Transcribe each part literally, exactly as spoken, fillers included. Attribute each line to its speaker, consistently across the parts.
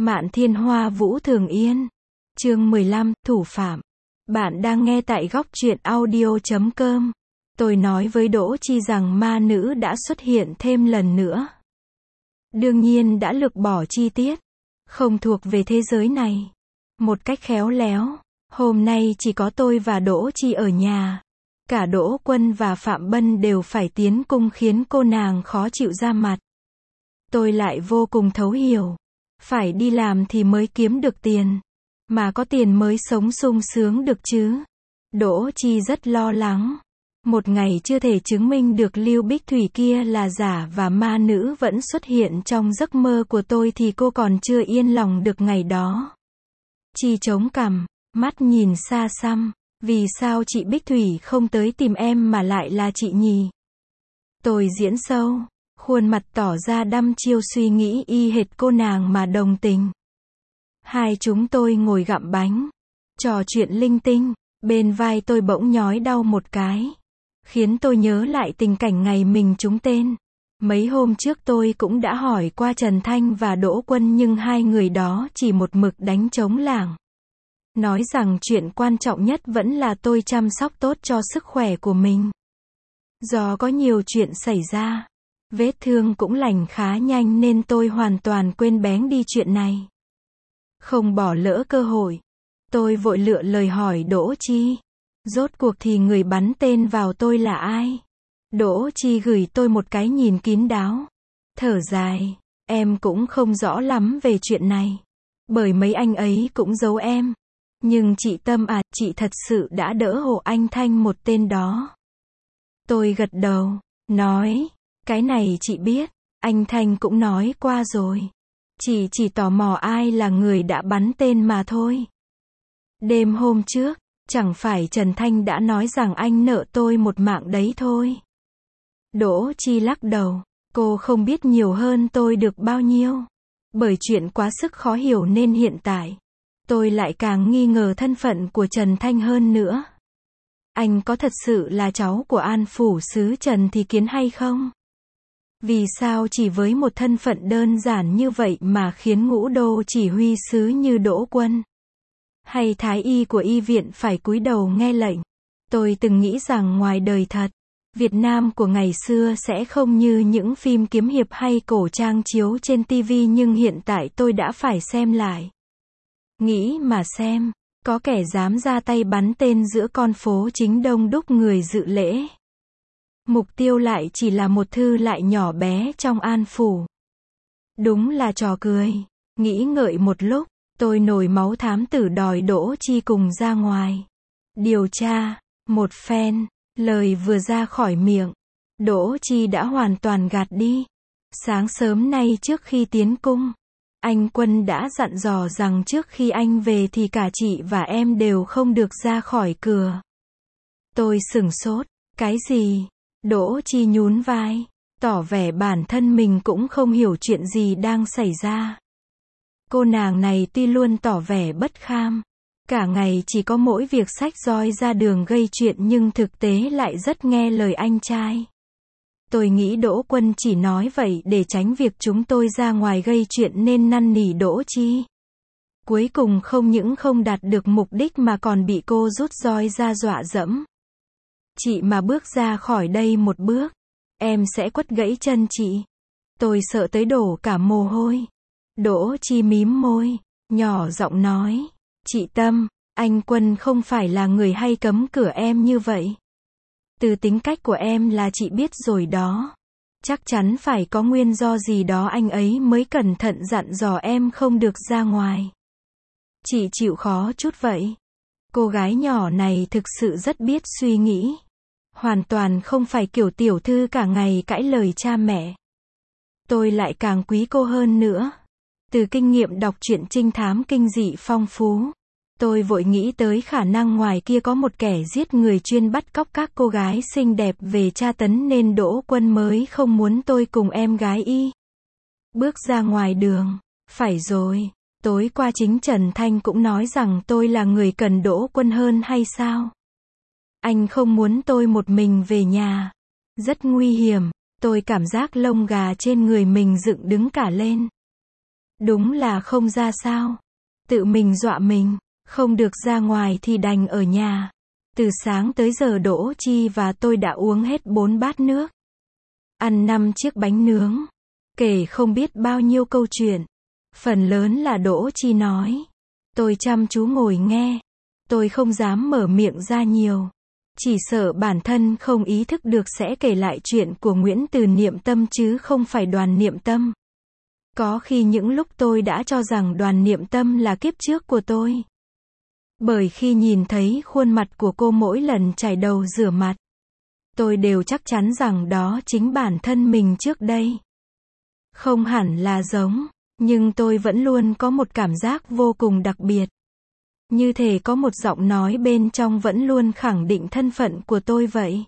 Speaker 1: Mạn Thiên Hoa Vũ Thường Yên. Chương mười lăm, Thủ Phạm. Bạn đang nghe tại góc truyện audio chấm com. Tôi nói với Đỗ Chi rằng ma nữ đã xuất hiện thêm lần nữa. Đương nhiên đã lược bỏ chi tiết, không thuộc về thế giới này. Một cách khéo léo, hôm nay chỉ có tôi và Đỗ Chi ở nhà. Cả Đỗ Quân và Phạm Bân đều phải tiến cung khiến cô nàng khó chịu ra mặt. Tôi lại vô cùng thấu hiểu. Phải đi làm thì mới kiếm được tiền. Mà có tiền mới sống sung sướng được chứ. Đỗ Chi rất lo lắng. Một ngày chưa thể chứng minh được Lưu Bích Thủy kia là giả và ma nữ vẫn xuất hiện trong giấc mơ của tôi thì cô còn chưa yên lòng được ngày đó. Chi chống cằm, mắt nhìn xa xăm. Vì sao chị Bích Thủy không tới tìm em mà lại là chị nhỉ? Tôi diễn sâu, khuôn mặt tỏ ra đăm chiêu suy nghĩ y hệt cô nàng mà đồng tình. Hai chúng tôi ngồi gặm bánh, trò chuyện linh tinh, bên vai tôi bỗng nhói đau một cái. Khiến tôi nhớ lại tình cảnh ngày mình trúng tên. Mấy hôm trước tôi cũng đã hỏi qua Trần Thanh và Đỗ Quân nhưng hai người đó chỉ một mực đánh trống lảng. Nói rằng chuyện quan trọng nhất vẫn là tôi chăm sóc tốt cho sức khỏe của mình. Do có nhiều chuyện xảy ra, vết thương cũng lành khá nhanh nên tôi hoàn toàn quên bén đi chuyện này. Không bỏ lỡ cơ hội, tôi vội lựa lời hỏi Đỗ Chi. Rốt cuộc thì người bắn tên vào tôi là ai? Đỗ Chi gửi tôi một cái nhìn kín đáo. Thở dài, em cũng không rõ lắm về chuyện này. Bởi mấy anh ấy cũng giấu em. Nhưng chị Tâm à, chị thật sự đã đỡ hộ anh Thanh một tên đó. Tôi gật đầu, nói, cái này chị biết, anh Thanh cũng nói qua rồi. Chị chỉ tò mò ai là người đã bắn tên mà thôi. Đêm hôm trước, chẳng phải Trần Thanh đã nói rằng anh nợ tôi một mạng đấy thôi. Đỗ Chi lắc đầu, cô không biết nhiều hơn tôi được bao nhiêu. Bởi chuyện quá sức khó hiểu nên hiện tại, tôi lại càng nghi ngờ thân phận của Trần Thanh hơn nữa. Anh có thật sự là cháu của An Phủ Sứ Trần Thì Kiến hay không? Vì sao chỉ với một thân phận đơn giản như vậy mà khiến ngũ đô chỉ huy sứ như Đỗ Quân hay thái y của y viện phải cúi đầu nghe lệnh? Tôi từng nghĩ rằng ngoài đời thật, Việt Nam của ngày xưa sẽ không như những phim kiếm hiệp hay cổ trang chiếu trên ti vi nhưng hiện tại tôi đã phải xem lại. Nghĩ mà xem, có kẻ dám ra tay bắn tên giữa con phố chính đông đúc người dự lễ. Mục tiêu lại chỉ là một thư lại nhỏ bé trong An Phủ. Đúng là trò cười. Nghĩ ngợi một lúc, tôi nổi máu thám tử đòi Đỗ Chi cùng ra ngoài. Điều tra, một phen, lời vừa ra khỏi miệng, Đỗ Chi đã hoàn toàn gạt đi. Sáng sớm nay trước khi tiến cung, anh Quân đã dặn dò rằng trước khi anh về thì cả chị và em đều không được ra khỏi cửa. Tôi sửng sốt, cái gì? Đỗ Chi nhún vai, tỏ vẻ bản thân mình cũng không hiểu chuyện gì đang xảy ra. Cô nàng này tuy luôn tỏ vẻ bất kham, cả ngày chỉ có mỗi việc xách roi ra đường gây chuyện nhưng thực tế lại rất nghe lời anh trai. Tôi nghĩ Đỗ Quân chỉ nói vậy để tránh việc chúng tôi ra ngoài gây chuyện nên năn nỉ Đỗ Chi. Cuối cùng không những không đạt được mục đích mà còn bị cô rút roi ra dọa dẫm. Chị mà bước ra khỏi đây một bước, em sẽ quất gãy chân chị. Tôi sợ tới đổ cả mồ hôi. Đỗ Chi mím môi, nhỏ giọng nói, chị Tâm, anh Quân không phải là người hay cấm cửa em như vậy. Từ tính cách của em là chị biết rồi đó. Chắc chắn phải có nguyên do gì đó anh ấy mới cẩn thận dặn dò em không được ra ngoài. Chị chịu khó chút vậy. Cô gái nhỏ này thực sự rất biết suy nghĩ. Hoàn toàn không phải kiểu tiểu thư cả ngày cãi lời cha mẹ. Tôi lại càng quý cô hơn nữa. Từ kinh nghiệm đọc truyện trinh thám kinh dị phong phú, tôi vội nghĩ tới khả năng ngoài kia có một kẻ giết người chuyên bắt cóc các cô gái xinh đẹp về tra tấn nên Đỗ Quân mới không muốn tôi cùng em gái y bước ra ngoài đường. Phải rồi, tối qua chính Trần Thanh cũng nói rằng tôi là người cần Đỗ Quân hơn hay sao? Anh không muốn tôi một mình về nhà. Rất nguy hiểm, tôi cảm giác lông gà trên người mình dựng đứng cả lên. Đúng là không ra sao. Tự mình dọa mình, không được ra ngoài thì đành ở nhà. Từ sáng tới giờ Đỗ Chi và tôi đã uống hết bốn bát nước. Ăn năm chiếc bánh nướng. Kể không biết bao nhiêu câu chuyện. Phần lớn là Đỗ Chi nói. Tôi chăm chú ngồi nghe. Tôi không dám mở miệng ra nhiều. Chỉ sợ bản thân không ý thức được sẽ kể lại chuyện của Nguyễn Từ Niệm Tâm chứ không phải Đoàn Niệm Tâm. Có khi những lúc tôi đã cho rằng Đoàn Niệm Tâm là kiếp trước của tôi. Bởi khi nhìn thấy khuôn mặt của cô mỗi lần chải đầu rửa mặt, tôi đều chắc chắn rằng đó chính bản thân mình trước đây. Không hẳn là giống, nhưng tôi vẫn luôn có một cảm giác vô cùng đặc biệt. Như thể có một giọng nói bên trong vẫn luôn khẳng định thân phận của tôi vậy.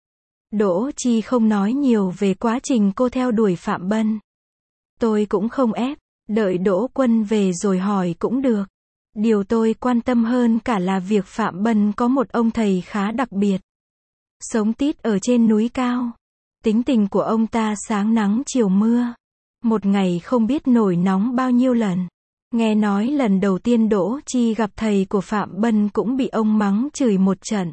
Speaker 1: Đỗ Chi không nói nhiều về quá trình cô theo đuổi Phạm Bân. Tôi cũng không ép, đợi Đỗ Quân về rồi hỏi cũng được. Điều tôi quan tâm hơn cả là việc Phạm Bân có một ông thầy khá đặc biệt. Sống tít ở trên núi cao. Tính tình của ông ta sáng nắng chiều mưa. Một ngày không biết nổi nóng bao nhiêu lần. Nghe nói lần đầu tiên Đỗ Chi gặp thầy của Phạm Bân cũng bị ông mắng chửi một trận.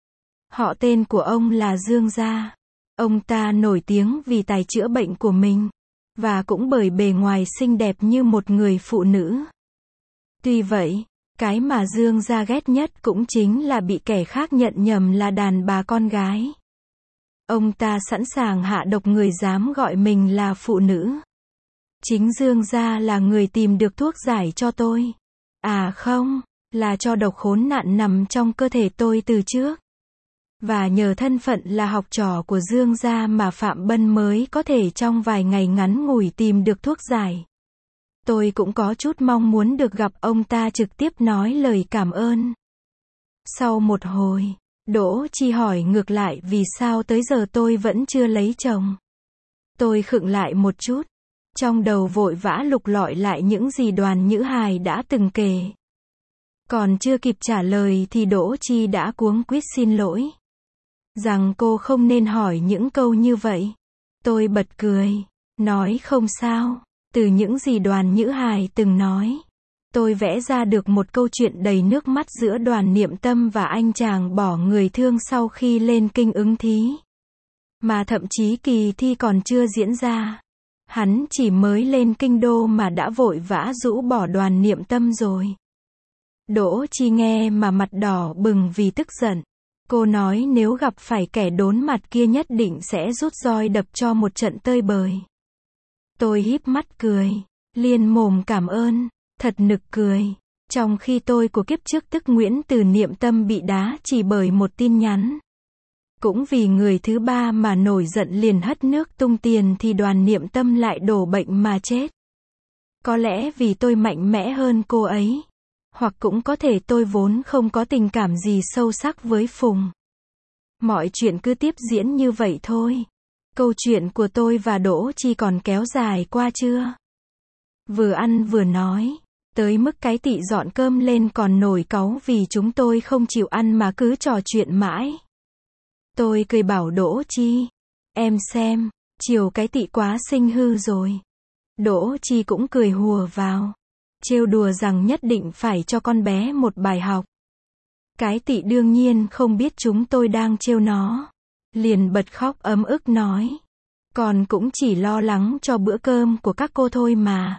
Speaker 1: Họ tên của ông là Dương Gia. Ông ta nổi tiếng vì tài chữa bệnh của mình. Và cũng bởi bề ngoài xinh đẹp như một người phụ nữ. Tuy vậy, cái mà Dương Gia ghét nhất cũng chính là bị kẻ khác nhận nhầm là đàn bà con gái. Ông ta sẵn sàng hạ độc người dám gọi mình là phụ nữ. Chính Dương Gia là người tìm được thuốc giải cho tôi. À không, là cho độc khốn nạn nằm trong cơ thể tôi từ trước. Và nhờ thân phận là học trò của Dương Gia mà Phạm Bân mới có thể trong vài ngày ngắn ngủi tìm được thuốc giải. Tôi cũng có chút mong muốn được gặp ông ta trực tiếp nói lời cảm ơn. Sau một hồi, Đỗ Chi hỏi ngược lại vì sao tới giờ tôi vẫn chưa lấy chồng. Tôi khựng lại một chút. Trong đầu vội vã lục lọi lại những gì Đoàn Nhữ Hài đã từng kể. Còn chưa kịp trả lời thì Đỗ Chi đã cuống quýt xin lỗi. Rằng cô không nên hỏi những câu như vậy. Tôi bật cười. Nói không sao. Từ những gì Đoàn Nhữ Hài từng nói. Tôi vẽ ra được một câu chuyện đầy nước mắt giữa Đoàn Niệm Tâm và anh chàng bỏ người thương sau khi lên kinh ứng thí. Mà thậm chí kỳ thi còn chưa diễn ra. Hắn chỉ mới lên kinh đô mà đã vội vã rũ bỏ Đoàn Niệm Tâm rồi. Đỗ Chi nghe mà mặt đỏ bừng vì tức giận. Cô nói nếu gặp phải kẻ đốn mặt kia nhất định sẽ rút roi đập cho một trận tơi bời. Tôi híp mắt cười. Liên mồm cảm ơn. Thật nực cười. Trong khi tôi của kiếp trước tức Nguyễn Từ Niệm Tâm bị đá chỉ bởi một tin nhắn. Cũng vì người thứ ba mà nổi giận liền hất nước tung tiền thì Đoàn Niệm Tâm lại đổ bệnh mà chết. Có lẽ vì tôi mạnh mẽ hơn cô ấy. Hoặc cũng có thể tôi vốn không có tình cảm gì sâu sắc với Phùng. Mọi chuyện cứ tiếp diễn như vậy thôi. Câu chuyện của tôi và Đỗ Chi còn kéo dài qua chưa? Vừa ăn vừa nói. Tới mức cái tị dọn cơm lên còn nổi cáu vì chúng tôi không chịu ăn mà cứ trò chuyện mãi. Tôi cười bảo Đỗ Chi. Em xem, chiều cái tị quá sinh hư rồi. Đỗ Chi cũng cười hùa vào. Trêu đùa rằng nhất định phải cho con bé một bài học. Cái tị đương nhiên không biết chúng tôi đang trêu nó. Liền bật khóc ấm ức nói. Con cũng chỉ lo lắng cho bữa cơm của các cô thôi mà.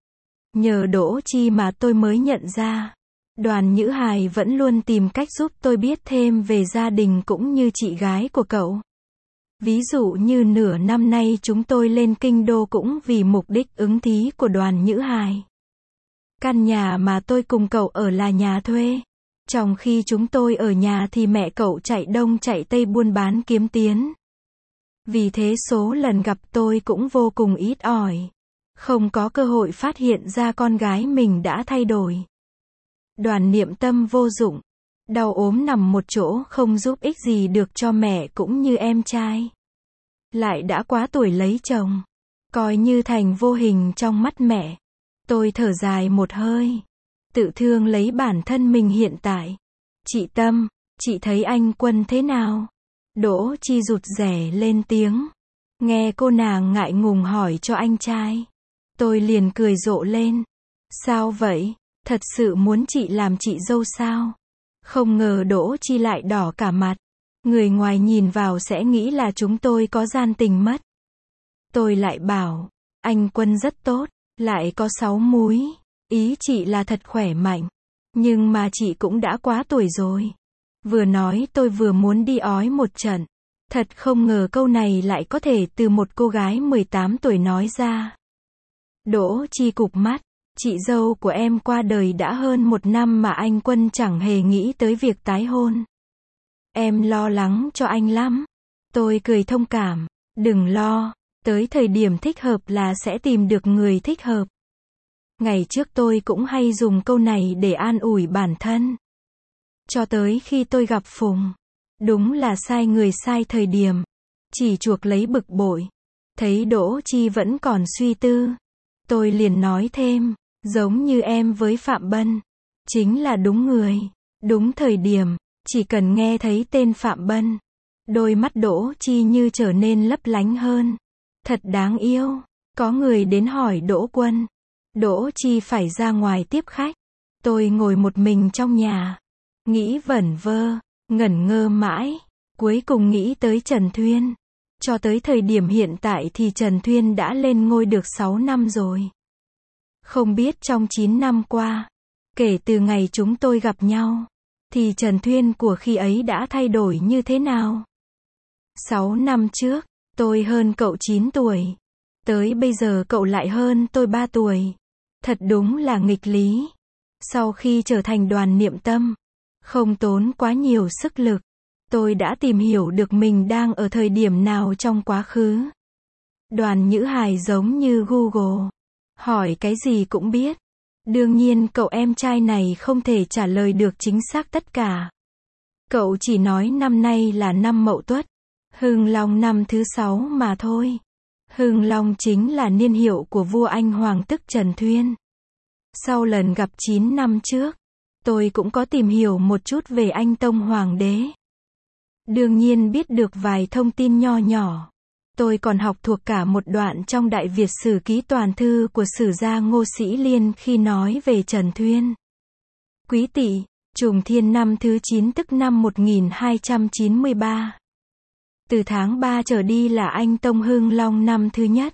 Speaker 1: Nhờ Đỗ Chi mà tôi mới nhận ra. Đoàn Nhữ Hài vẫn luôn tìm cách giúp tôi biết thêm về gia đình cũng như chị gái của cậu. Ví dụ như nửa năm nay chúng tôi lên kinh đô cũng vì mục đích ứng thí của Đoàn Nhữ Hài. Căn nhà mà tôi cùng cậu ở là nhà thuê. Trong khi chúng tôi ở nhà thì mẹ cậu chạy đông chạy tây buôn bán kiếm tiền. Vì thế số lần gặp tôi cũng vô cùng ít ỏi. Không có cơ hội phát hiện ra con gái mình đã thay đổi. Đoàn Niệm Tâm vô dụng. Đau ốm nằm một chỗ không giúp ích gì được cho mẹ cũng như em trai. Lại đã quá tuổi lấy chồng. Coi như thành vô hình trong mắt mẹ. Tôi thở dài một hơi. Tự thương lấy bản thân mình hiện tại. Chị Tâm, chị thấy anh Quân thế nào? Đỗ Chi rụt rè lên tiếng. Nghe cô nàng ngại ngùng hỏi cho anh trai. Tôi liền cười rộ lên. Sao vậy? Thật sự muốn chị làm chị dâu sao? Không ngờ Đỗ Chi lại đỏ cả mặt. Người ngoài nhìn vào sẽ nghĩ là chúng tôi có gian tình mất. Tôi lại bảo, anh Quân rất tốt, lại có sáu múi. Ý chị là thật khỏe mạnh. Nhưng mà chị cũng đã quá tuổi rồi. Vừa nói tôi vừa muốn đi ói một trận. Thật không ngờ câu này lại có thể từ một cô gái mười tám tuổi nói ra. Đỗ Chi cụp mắt. Chị dâu của em qua đời đã hơn một năm mà anh Quân chẳng hề nghĩ tới việc tái hôn. Em lo lắng cho anh lắm. Tôi cười thông cảm. Đừng lo, tới thời điểm thích hợp là sẽ tìm được người thích hợp. Ngày trước tôi cũng hay dùng câu này để an ủi bản thân. Cho tới khi tôi gặp Phùng. Đúng là sai người sai thời điểm. Chỉ chuộc lấy bực bội. Thấy Đỗ Chi vẫn còn suy tư. Tôi liền nói thêm, giống như em với Phạm Bân. Chính là đúng người, đúng thời điểm. Chỉ cần nghe thấy tên Phạm Bân. Đôi mắt Đỗ Chi như trở nên lấp lánh hơn. Thật đáng yêu. Có người đến hỏi Đỗ Quân. Đỗ Chi phải ra ngoài tiếp khách. Tôi ngồi một mình trong nhà. Nghĩ vẩn vơ, ngẩn ngơ mãi. Cuối cùng nghĩ tới Trần Thuyên. Cho tới thời điểm hiện tại thì Trần Thuyên đã lên ngôi được sáu năm rồi. Không biết trong chín năm qua, kể từ ngày chúng tôi gặp nhau, thì Trần Thuyên của khi ấy đã thay đổi như thế nào? sáu năm trước, tôi hơn cậu chín tuổi. Tới bây giờ cậu lại hơn tôi ba tuổi. Thật đúng là nghịch lý. Sau khi trở thành Đoàn Niệm Tâm, không tốn quá nhiều sức lực, tôi đã tìm hiểu được mình đang ở thời điểm nào trong quá khứ. Đoàn Nhữ Hài giống như Google. Hỏi cái gì cũng biết. Đương nhiên cậu em trai này không thể trả lời được chính xác tất cả. Cậu chỉ nói năm nay là năm Mậu Tuất. Hưng Long năm thứ sáu mà thôi. Hưng Long chính là niên hiệu của vua Anh Hoàng tức Trần Thuyên. Sau lần gặp chín năm trước, tôi cũng có tìm hiểu một chút về anh Tông Hoàng đế. Đương nhiên biết được vài thông tin nho nhỏ. Tôi còn học thuộc cả một đoạn trong Đại Việt Sử Ký Toàn Thư của sử gia Ngô Sĩ Liên khi nói về Trần Thuyên. Quý Tỵ, Trùng Thiên năm thứ chín tức năm một nghìn hai trăm chín mươi ba. Từ tháng ba trở đi là anh Tông Hưng Long năm thứ nhất.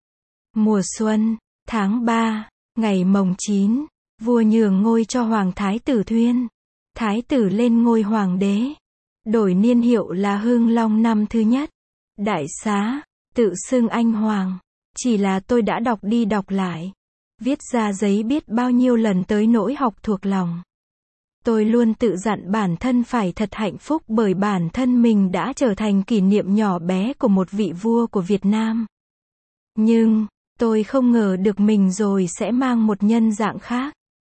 Speaker 1: Mùa xuân, tháng ba, ngày mồng chín, vua nhường ngôi cho Hoàng Thái tử Thuyên. Thái tử lên ngôi hoàng đế. Đổi niên hiệu là Hưng Long năm thứ nhất. Đại xá, tự xưng anh hoàng. Chỉ là tôi đã đọc đi đọc lại. Viết ra giấy biết bao nhiêu lần tới nỗi học thuộc lòng. Tôi luôn tự dặn bản thân phải thật hạnh phúc bởi bản thân mình đã trở thành kỷ niệm nhỏ bé của một vị vua của Việt Nam. Nhưng, tôi không ngờ được mình rồi sẽ mang một nhân dạng khác.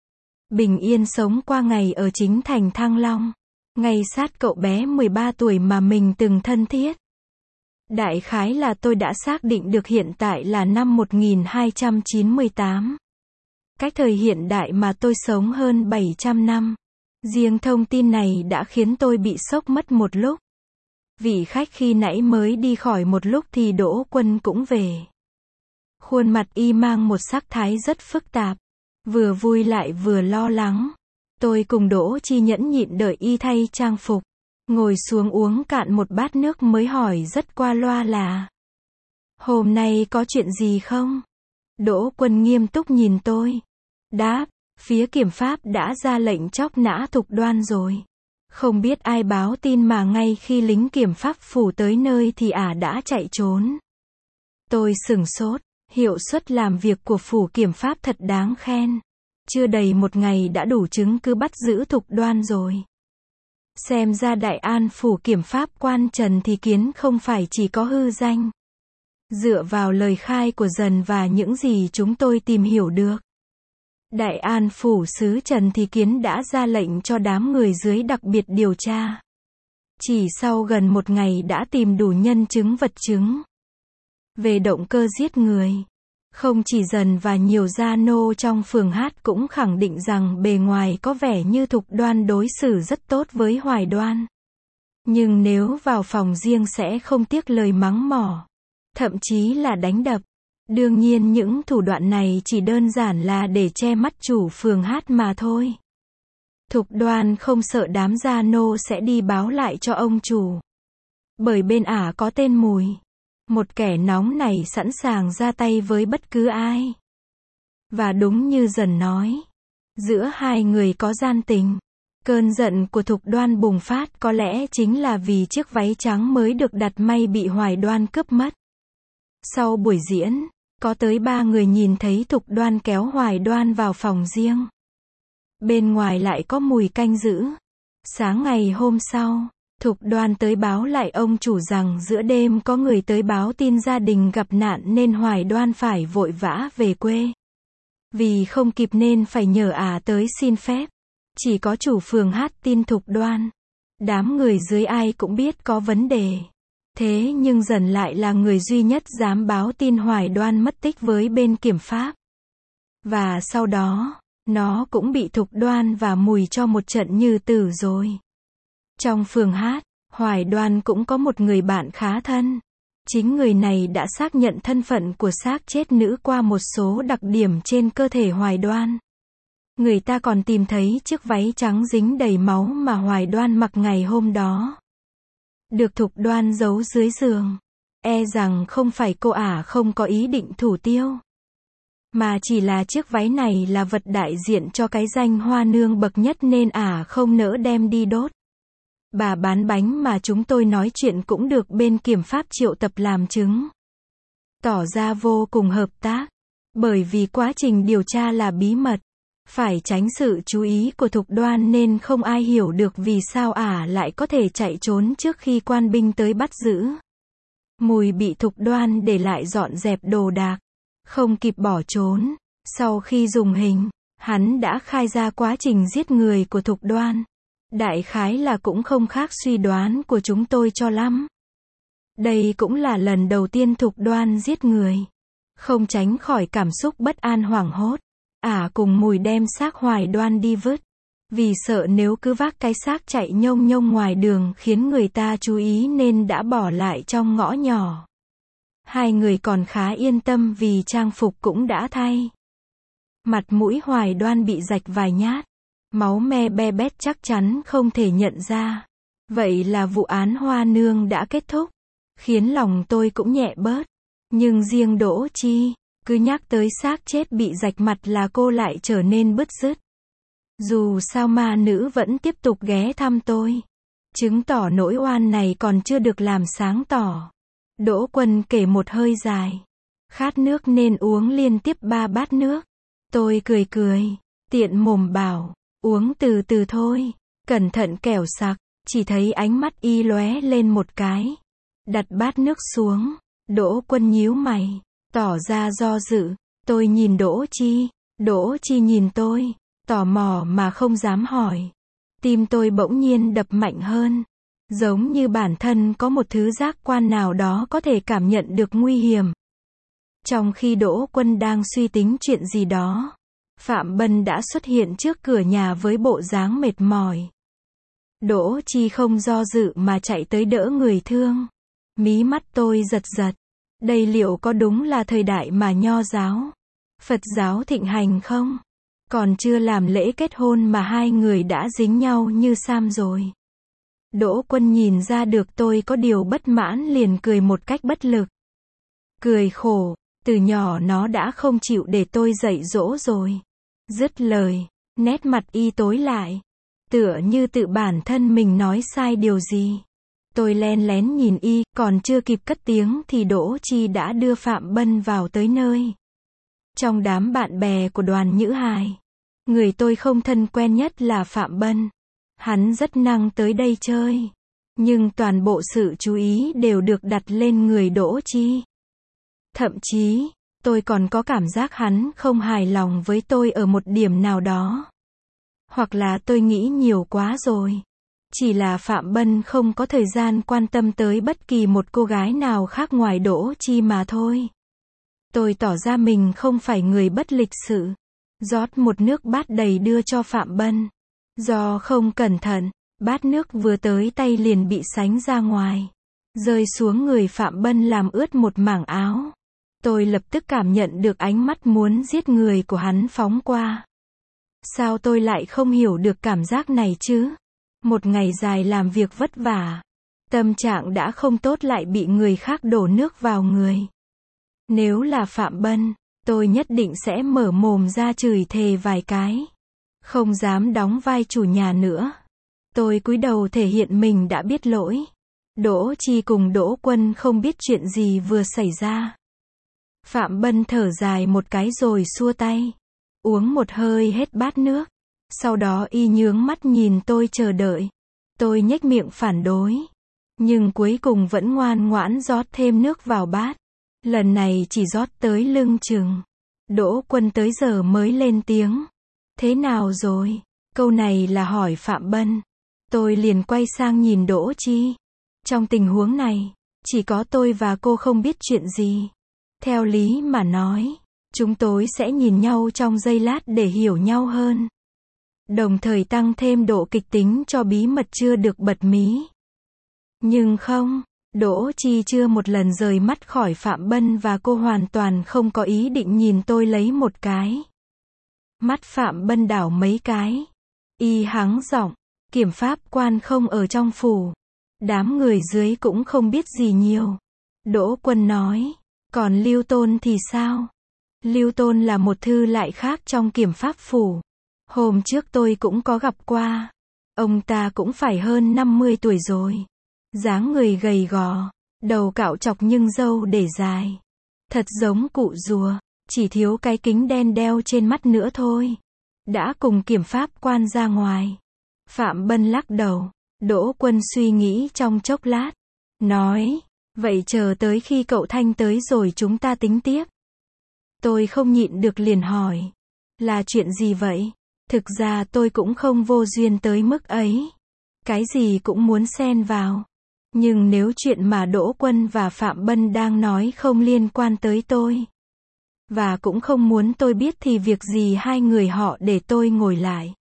Speaker 1: Bình yên sống qua ngày ở chính thành Thăng Long. Ngay sát cậu bé mười ba tuổi mà mình từng thân thiết. Đại khái là tôi đã xác định được hiện tại là năm một nghìn hai trăm chín mươi tám. Cách thời hiện đại mà tôi sống hơn bảy trăm năm. Riêng thông tin này đã khiến tôi bị sốc mất một lúc. Vị khách khi nãy mới đi khỏi một lúc thì Đỗ Quân cũng về. Khuôn mặt y mang một sắc thái rất phức tạp. Vừa vui lại vừa lo lắng. Tôi cùng Đỗ Chi nhẫn nhịn đợi y thay trang phục. Ngồi xuống uống cạn một bát nước mới hỏi rất qua loa là: hôm nay có chuyện gì không? Đỗ Quân nghiêm túc nhìn tôi. Đáp, phía kiểm pháp đã ra lệnh chóc nã Thục Đoan rồi. Không biết ai báo tin mà ngay khi lính kiểm pháp phủ tới nơi thì ả đã chạy trốn. Tôi sửng sốt, hiệu suất làm việc của phủ kiểm pháp thật đáng khen. Chưa đầy một ngày đã đủ chứng cứ bắt giữ Thục Đoan rồi. Xem ra Đại An phủ kiểm pháp quan Trần Thì Kiến không phải chỉ có hư danh. Dựa vào lời khai của Dần và những gì chúng tôi tìm hiểu được, Đại An phủ sứ Trần Thì Kiến đã ra lệnh cho đám người dưới đặc biệt điều tra. Chỉ sau gần một ngày đã tìm đủ nhân chứng vật chứng. Về động cơ giết người, không chỉ Dần và nhiều gia nô trong phường hát cũng khẳng định rằng bề ngoài có vẻ như Thục Đoan đối xử rất tốt với Hoài Đoan. Nhưng nếu vào phòng riêng sẽ không tiếc lời mắng mỏ, thậm chí là đánh đập. Đương nhiên những thủ đoạn này chỉ đơn giản là để che mắt chủ phường hát mà thôi. Thục Đoan không sợ đám gia nô sẽ đi báo lại cho ông chủ. Bởi bên ả có tên Mùi. Một kẻ nóng nảy sẵn sàng ra tay với bất cứ ai. Và đúng như Dần nói, giữa hai người có gian tình. Cơn giận của Thục Đoan bùng phát có lẽ chính là vì chiếc váy trắng mới được đặt may bị Hoài Đoan cướp mất. Sau buổi diễn, có tới ba người nhìn thấy Thục Đoan kéo Hoài Đoan vào phòng riêng. Bên ngoài lại có Mùi canh giữ. Sáng ngày hôm sau, Thục Đoan tới báo lại ông chủ rằng giữa đêm có người tới báo tin gia đình gặp nạn nên Hoài Đoan phải vội vã về quê. Vì không kịp nên phải nhờ ả tới xin phép. Chỉ có chủ phường hát tin Thục Đoan. Đám người dưới ai cũng biết có vấn đề. Thế nhưng Dần lại là người duy nhất dám báo tin Hoài Đoan mất tích với bên kiểm pháp. Và sau đó, nó cũng bị Thục Đoan và Mùi cho một trận như tử rồi. Trong phường hát, Hoài Đoan cũng có một người bạn khá thân. Chính người này đã xác nhận thân phận của xác chết nữ qua một số đặc điểm trên cơ thể Hoài Đoan. Người ta còn tìm thấy chiếc váy trắng dính đầy máu mà Hoài Đoan mặc ngày hôm đó. Được Thục Đoan giấu dưới giường. E rằng không phải cô ả không có ý định thủ tiêu. Mà chỉ là chiếc váy này là vật đại diện cho cái danh hoa nương bậc nhất nên ả không nỡ đem đi đốt. Bà bán bánh mà chúng tôi nói chuyện cũng được bên kiểm pháp triệu tập làm chứng. Tỏ ra vô cùng hợp tác. Bởi vì quá trình điều tra là bí mật. Phải tránh sự chú ý của Thục Đoan nên không ai hiểu được vì sao ả lại có thể chạy trốn trước khi quan binh tới bắt giữ. Mùi bị Thục Đoan để lại dọn dẹp đồ đạc. Không kịp bỏ trốn. Sau khi dùng hình, hắn đã khai ra quá trình giết người của Thục Đoan. Đại khái là cũng không khác suy đoán của chúng tôi cho lắm. Đây cũng là lần đầu tiên Thục Đoan giết người. Không tránh khỏi cảm xúc bất an hoảng hốt. Ả cùng Mùi đem xác Hoài Đoan đi vứt. Vì sợ nếu cứ vác cái xác chạy nhông nhông ngoài đường khiến người ta chú ý nên đã bỏ lại trong ngõ nhỏ. Hai người còn khá yên tâm vì trang phục cũng đã thay. Mặt mũi Hoài Đoan bị rạch vài nhát. Máu me be bét chắc chắn không thể nhận ra. Vậy là vụ án Hoa Nương đã kết thúc. Khiến lòng tôi cũng nhẹ bớt. Nhưng riêng Đỗ Chi, cứ nhắc tới xác chết bị rạch mặt là cô lại trở nên bứt rứt. Dù sao ma nữ vẫn tiếp tục ghé thăm tôi. Chứng tỏ nỗi oan này còn chưa được làm sáng tỏ. Đỗ Quân kể một hơi dài. Khát nước nên uống liên tiếp ba bát nước. Tôi cười cười, tiện mồm bảo, uống từ từ thôi, cẩn thận kẻo sặc. Chỉ thấy ánh mắt y lóe lên một cái. Đặt bát nước xuống. Đỗ Quân nhíu mày, tỏ ra do dự. Tôi nhìn Đỗ Chi, Đỗ Chi nhìn tôi, tò mò mà không dám hỏi. Tim tôi bỗng nhiên đập mạnh hơn. Giống như bản thân có một thứ giác quan nào đó có thể cảm nhận được nguy hiểm. Trong khi Đỗ Quân đang suy tính chuyện gì đó, Phạm Bân đã xuất hiện trước cửa nhà với bộ dáng mệt mỏi. Đỗ Chi không do dự mà chạy tới đỡ người thương. Mí mắt tôi giật giật. Đây liệu có đúng là thời đại mà Nho giáo, Phật giáo thịnh hành không? Còn chưa làm lễ kết hôn mà hai người đã dính nhau như sam rồi. Đỗ Quân nhìn ra được tôi có điều bất mãn liền cười một cách bất lực. Cười khổ, từ nhỏ nó đã không chịu để tôi dạy dỗ rồi. Dứt lời, nét mặt y tối lại. Tựa như tự bản thân mình nói sai điều gì. Tôi len lén nhìn y, còn chưa kịp cất tiếng thì Đỗ Chi đã đưa Phạm Bân vào tới nơi. Trong đám bạn bè của Đoàn Nhữ Hài, người tôi không thân quen nhất là Phạm Bân. Hắn rất năng tới đây chơi. Nhưng toàn bộ sự chú ý đều được đặt lên người Đỗ Chi. Thậm chí, tôi còn có cảm giác hắn không hài lòng với tôi ở một điểm nào đó. Hoặc là tôi nghĩ nhiều quá rồi. Chỉ là Phạm Bân không có thời gian quan tâm tới bất kỳ một cô gái nào khác ngoài Đỗ Chi mà thôi. Tôi tỏ ra mình không phải người bất lịch sự. Rót một nước bát đầy đưa cho Phạm Bân. Do không cẩn thận, bát nước vừa tới tay liền bị sánh ra ngoài. Rơi xuống người Phạm Bân làm ướt một mảng áo. Tôi lập tức cảm nhận được ánh mắt muốn giết người của hắn phóng qua. Sao tôi lại không hiểu được cảm giác này chứ? Một ngày dài làm việc vất vả. Tâm trạng đã không tốt lại bị người khác đổ nước vào người. Nếu là Phạm Bân, tôi nhất định sẽ mở mồm ra chửi thề vài cái. Không dám đóng vai chủ nhà nữa. Tôi cúi đầu thể hiện mình đã biết lỗi. Đỗ Chi cùng Đỗ Quân không biết chuyện gì vừa xảy ra. Phạm Bân thở dài một cái rồi xua tay. Uống một hơi hết bát nước. Sau đó y nhướng mắt nhìn tôi chờ đợi. Tôi nhếch miệng phản đối. Nhưng cuối cùng vẫn ngoan ngoãn rót thêm nước vào bát. Lần này chỉ rót tới lưng chừng. Đỗ Quân tới giờ mới lên tiếng. Thế nào rồi? Câu này là hỏi Phạm Bân. Tôi liền quay sang nhìn Đỗ Chi. Trong tình huống này, chỉ có tôi và cô không biết chuyện gì. Theo lý mà nói, chúng tôi sẽ nhìn nhau trong giây lát để hiểu nhau hơn. Đồng thời tăng thêm độ kịch tính cho bí mật chưa được bật mí. Nhưng không, Đỗ Chi chưa một lần rời mắt khỏi Phạm Bân và cô hoàn toàn không có ý định nhìn tôi lấy một cái. Mắt Phạm Bân đảo mấy cái. Y hắng giọng, kiểm pháp quan không ở trong phủ. Đám người dưới cũng không biết gì nhiều. Đỗ Quân nói, còn Lưu Tôn thì sao? Lưu Tôn là một thư lại khác trong kiểm pháp phủ. Hôm trước tôi cũng có gặp qua. Ông ta cũng phải hơn năm mươi tuổi rồi. Dáng người gầy gò, đầu cạo chọc nhưng râu để dài. Thật giống cụ rùa, chỉ thiếu cái kính đen đeo trên mắt nữa thôi. Đã cùng kiểm pháp quan ra ngoài. Phạm Bân lắc đầu. Đỗ Quân suy nghĩ trong chốc lát. Nói, vậy chờ tới khi cậu Thanh tới rồi chúng ta tính tiếp. Tôi không nhịn được liền hỏi. Là chuyện gì vậy? Thực ra tôi cũng không vô duyên tới mức ấy. Cái gì cũng muốn xen vào. Nhưng nếu chuyện mà Đỗ Quân và Phạm Bân đang nói không liên quan tới tôi. Và cũng không muốn tôi biết thì việc gì hai người họ để tôi ngồi lại.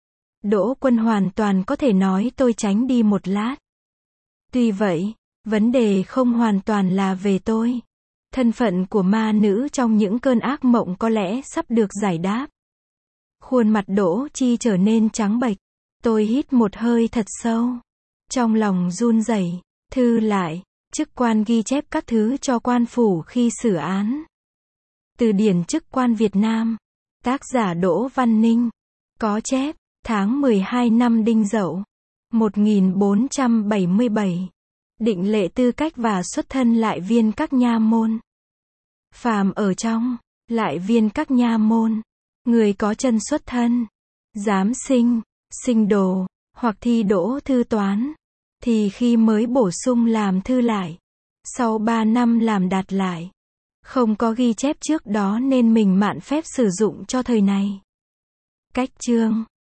Speaker 1: Đỗ Quân hoàn toàn có thể nói tôi tránh đi một lát. Tuy vậy, vấn đề không hoàn toàn là về tôi. Thân phận của ma nữ trong những cơn ác mộng có lẽ sắp được giải đáp. Khuôn mặt Đỗ Chi trở nên trắng bệch. Tôi hít một hơi thật sâu. Trong lòng run rẩy, thư lại, chức quan ghi chép các thứ cho quan phủ khi xử án. Từ điển chức quan Việt Nam. Tác giả Đỗ Văn Ninh. Có chép, tháng mười hai năm Đinh Dậu. một nghìn bốn trăm bảy mươi bảy. Định lệ tư cách và xuất thân lại viên các nha môn. Phàm ở trong, lại viên các nha môn. Người có chân xuất thân. Giám sinh, sinh đồ, hoặc thi đỗ thư toán. Thì khi mới bổ sung làm thư lại. Sau ba năm làm đạt lại. Không có ghi chép trước đó nên mình mạn phép sử dụng cho thời này. Cách chương